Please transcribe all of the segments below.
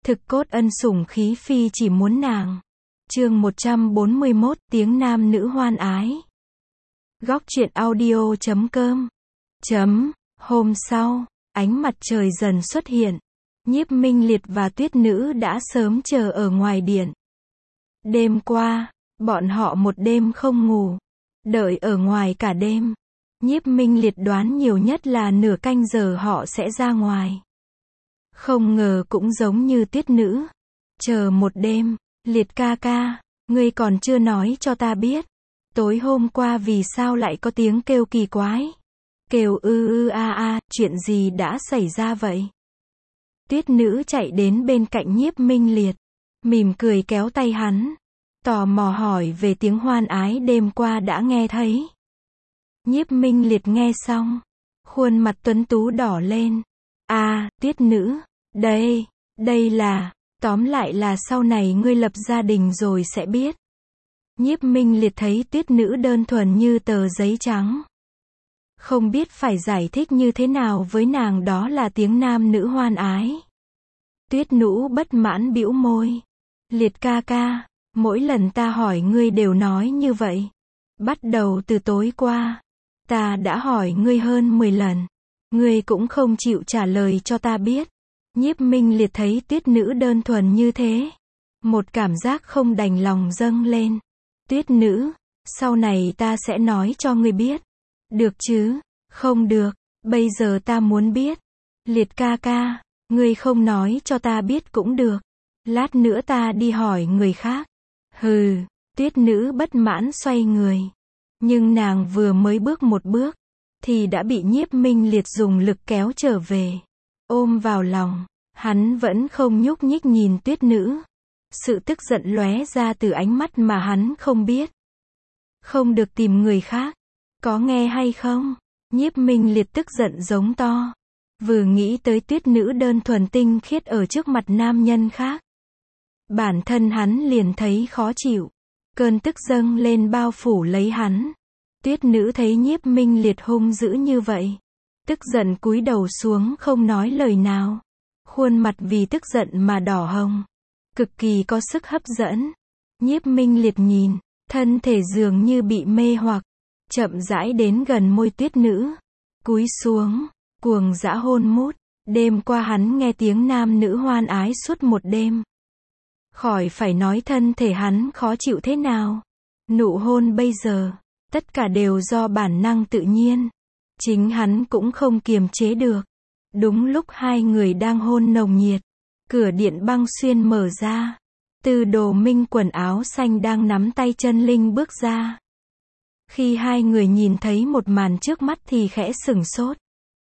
Thực cốt ân sủng khí phi chỉ muốn nàng. Chương 141, tiếng nam nữ hoan ái. Góc truyện audio.com. Hôm sau, ánh mặt trời dần xuất hiện. Nhiếp Minh Liệt và Tuyết Nữ đã sớm chờ ở ngoài điện. Đêm qua, bọn họ một đêm không ngủ, đợi ở ngoài cả đêm. Nhiếp Minh Liệt đoán nhiều nhất là nửa canh giờ họ sẽ ra ngoài. Không ngờ cũng giống như Tuyết Nữ. Chờ một đêm, Liệt ca ca, ngươi còn chưa nói cho ta biết. Tối hôm qua vì sao lại có tiếng kêu kỳ quái? Kêu chuyện gì đã xảy ra vậy? Tuyết Nữ chạy đến bên cạnh Nhiếp Minh Liệt, mỉm cười kéo tay hắn, tò mò hỏi về tiếng hoan ái đêm qua đã nghe thấy. Nhiếp Minh Liệt nghe xong, khuôn mặt tuấn tú đỏ lên. Tuyết Nữ, đây là, tóm lại là sau này ngươi lập gia đình rồi sẽ biết. Nhiếp Minh Liệt thấy Tuyết Nữ đơn thuần như tờ giấy trắng. Không biết phải giải thích như thế nào với nàng, đó là tiếng nam nữ hoan ái. Tuyết Nữ bất mãn bĩu môi. Liệt ca ca, mỗi lần ta hỏi ngươi đều nói như vậy. Bắt đầu từ tối qua, ta đã hỏi ngươi hơn 10 lần. Ngươi cũng không chịu trả lời cho ta biết. Nhiếp Minh Liệt thấy Tuyết Nữ đơn thuần như thế, một cảm giác không đành lòng dâng lên. Tuyết Nữ, sau này ta sẽ nói cho ngươi biết. Được chứ? Không được, bây giờ ta muốn biết. Liệt ca ca, ngươi không nói cho ta biết cũng được. Lát nữa ta đi hỏi người khác. Hừ, Tuyết Nữ bất mãn xoay người. Nhưng nàng vừa mới bước một bước, thì đã bị Nhiếp Minh Liệt dùng lực kéo trở về. Ôm vào lòng, hắn vẫn không nhúc nhích nhìn Tuyết Nữ. Sự tức giận lóe ra từ ánh mắt mà hắn không biết. Không được tìm người khác. Có nghe hay không? Nhiếp Minh Liệt tức giận giống to. Vừa nghĩ tới Tuyết Nữ đơn thuần tinh khiết ở trước mặt nam nhân khác, bản thân hắn liền thấy khó chịu. Cơn tức dâng lên bao phủ lấy hắn. Tuyết Nữ thấy Nhiếp Minh Liệt hung dữ như vậy, tức giận cúi đầu xuống không nói lời nào. Khuôn mặt vì tức giận mà đỏ hồng, cực kỳ có sức hấp dẫn. Nhiếp Minh Liệt nhìn, thân thể dường như bị mê hoặc, chậm rãi đến gần môi Tuyết Nữ, cúi xuống, cuồng dã hôn mút. Đêm qua hắn nghe tiếng nam nữ hoan ái suốt một đêm. Khỏi phải nói thân thể hắn khó chịu thế nào. Nụ hôn bây giờ, tất cả đều do bản năng tự nhiên. Chính hắn cũng không kiềm chế được. Đúng lúc hai người đang hôn nồng nhiệt, cửa điện băng xuyên mở ra. Tư Đồ Minh quần áo xanh đang nắm tay Chân Linh bước ra. Khi hai người nhìn thấy một màn trước mắt thì khẽ sửng sốt.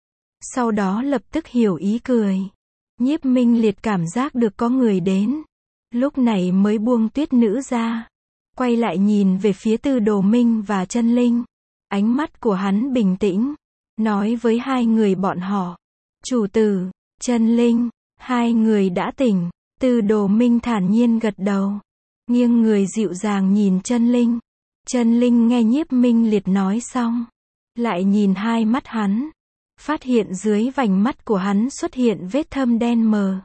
Sau đó lập tức hiểu ý cười. Nhiếp Minh Liệt cảm giác được có người đến. Lúc này mới buông Tuyết Nữ ra. Quay lại nhìn về phía Tư Đồ Minh và Chân Linh. Ánh mắt của hắn bình tĩnh, nói với hai người bọn họ. Chủ tử, Chân Linh, hai người đã tỉnh. Tư Đồ Minh thản nhiên gật đầu, nghiêng người dịu dàng nhìn Chân Linh. Chân Linh nghe Nhiếp Minh Liệt nói xong, lại nhìn hai mắt hắn, phát hiện dưới vành mắt của hắn xuất hiện vết thâm đen mờ.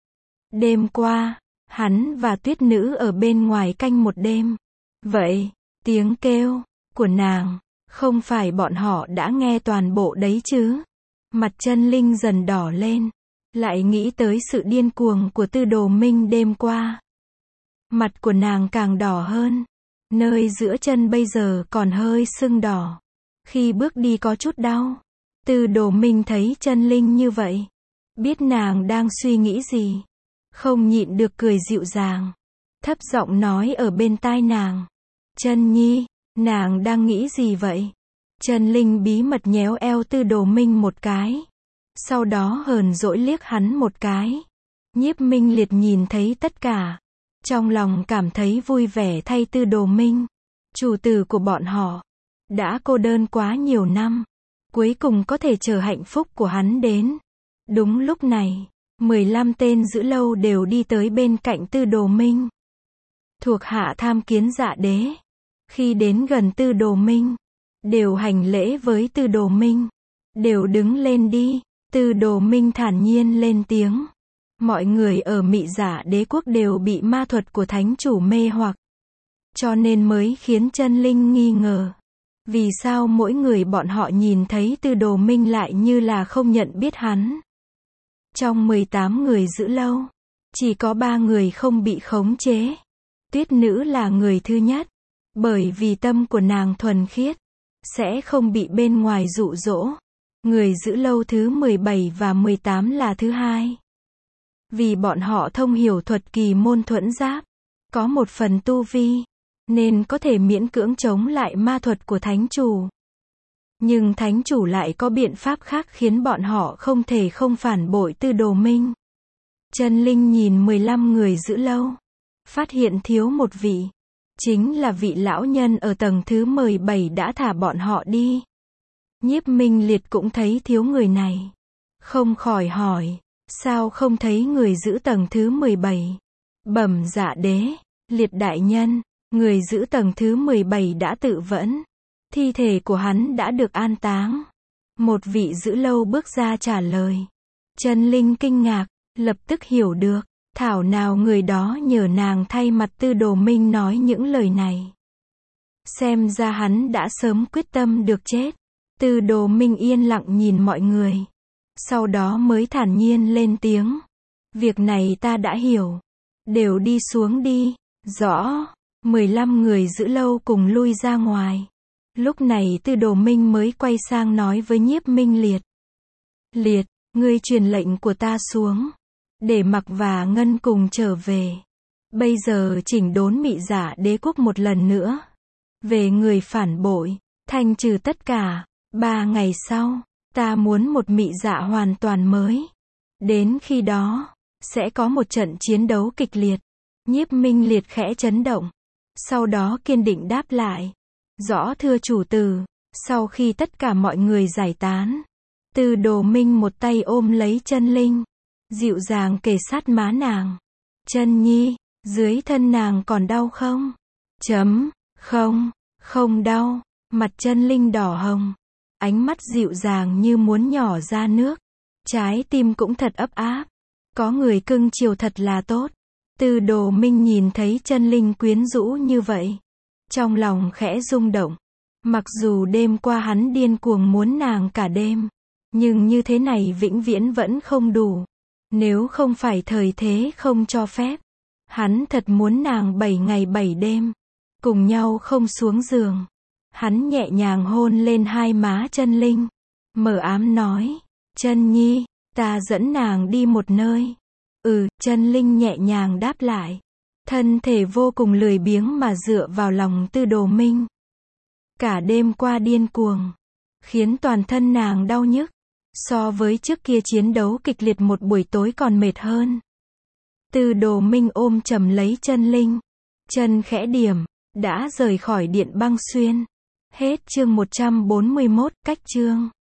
Đêm qua, hắn và Tuyết Nữ ở bên ngoài canh một đêm. Vậy, tiếng kêu của nàng, không phải bọn họ đã nghe toàn bộ đấy chứ? Mặt Chân Linh dần đỏ lên, lại nghĩ tới sự điên cuồng của Tư Đồ Minh đêm qua. Mặt của nàng càng đỏ hơn, nơi giữa chân bây giờ còn hơi sưng đỏ. Khi bước đi có chút đau. Tư Đồ Minh thấy Chân Linh như vậy, biết nàng đang suy nghĩ gì, không nhịn được cười dịu dàng, thấp giọng nói ở bên tai nàng. Chân Nhi, nàng đang nghĩ gì vậy? Chân Linh bí mật nhéo eo Tư Đồ Minh một cái, sau đó hờn dỗi liếc hắn một cái. Nhiếp Minh Liệt nhìn thấy tất cả, trong lòng cảm thấy vui vẻ thay Tư Đồ Minh, chủ tử của bọn họ. Đã cô đơn quá nhiều năm, cuối cùng có thể chờ hạnh phúc của hắn đến. Đúng lúc này, 15 tên giữ lâu đều đi tới bên cạnh Tư Đồ Minh. Thuộc hạ tham kiến Dạ đế. Khi đến gần Tư Đồ Minh, đều hành lễ với Tư Đồ Minh. Đều đứng lên đi. Tư Đồ Minh thản nhiên lên tiếng. Mọi người ở Mị Giả Đế quốc đều bị ma thuật của thánh chủ mê hoặc, cho nên mới khiến chân linh nghi ngờ. Vì sao mỗi người bọn họ nhìn thấy Tư Đồ Minh lại như là không nhận biết hắn? Trong 18 người giữ lâu, chỉ có 3 người không bị khống chế. Tuyết nữ là người thứ nhất, bởi vì tâm của nàng thuần khiết, sẽ không bị bên ngoài dụ dỗ. Người giữ lâu thứ 17 và 18 là thứ hai. Vì bọn họ thông hiểu thuật kỳ môn thuẫn giáp, có một phần tu vi, nên có thể miễn cưỡng chống lại ma thuật của thánh chủ. Nhưng thánh chủ lại có biện pháp khác khiến bọn họ không thể không phản bội Tư Đồ Minh. Chân linh nhìn 15 người giữ lâu, phát hiện thiếu một vị. Chính là vị lão nhân ở tầng thứ 17 đã thả bọn họ đi. Nhiếp Minh Liệt cũng thấy thiếu người này. Không khỏi hỏi, sao không thấy người giữ tầng thứ 17? Bẩm Dạ Đế, Liệt đại nhân, người giữ tầng thứ 17 đã tự vẫn. Thi thể của hắn đã được an táng. Một vị giữ lâu bước ra trả lời. Chân linh kinh ngạc, lập tức hiểu được. Thảo nào người đó nhờ nàng thay mặt Tư Đồ Minh nói những lời này. Xem ra hắn đã sớm quyết tâm được chết. Tư Đồ Minh yên lặng nhìn mọi người. Sau đó mới thản nhiên lên tiếng. Việc này ta đã hiểu. Đều đi xuống đi. Rõ. 15 người giữ lâu cùng lui ra ngoài. Lúc này Tư Đồ Minh mới quay sang nói với Nhiếp Minh Liệt. Liệt, ngươi truyền lệnh của ta xuống. Để Mặc và Ngân cùng trở về. Bây giờ chỉnh đốn Mị Giả Đế quốc một lần nữa. Về người phản bội, thanh trừ tất cả. 3 ngày sau, ta muốn một Mị Giả hoàn toàn mới. Đến khi đó, sẽ có một trận chiến đấu kịch liệt. Nhiếp Minh Liệt khẽ chấn động. Sau đó kiên định đáp lại. Rõ thưa chủ tử. Sau khi tất cả mọi người giải tán, Tư Đồ Minh một tay ôm lấy chân linh, dịu dàng kề sát má nàng. Chân nhi, dưới thân nàng còn đau không? Không đau. Mặt chân linh đỏ hồng. Ánh mắt dịu dàng như muốn nhỏ ra nước. Trái tim cũng thật ấp áp. Có người cưng chiều thật là tốt. Tư Đồ Minh nhìn thấy chân linh quyến rũ như vậy, trong lòng khẽ rung động. Mặc dù đêm qua hắn điên cuồng muốn nàng cả đêm, nhưng như thế này vĩnh viễn vẫn không đủ. Nếu không phải thời thế không cho phép, hắn thật muốn nàng 7 ngày 7 đêm, cùng nhau không xuống giường. Hắn nhẹ nhàng hôn lên hai má chân linh, mờ ám nói, chân nhi, ta dẫn nàng đi một nơi. Chân linh nhẹ nhàng đáp lại. Thân thể vô cùng lười biếng mà dựa vào lòng Tư Đồ Minh. Cả đêm qua điên cuồng, khiến toàn thân nàng đau nhức. So với trước kia chiến đấu kịch liệt một buổi tối còn mệt hơn. Tư Đồ Minh ôm chầm lấy chân linh. Chân khẽ điểm, đã rời khỏi Điện Băng Xuyên. Hết chương 141, cách chương.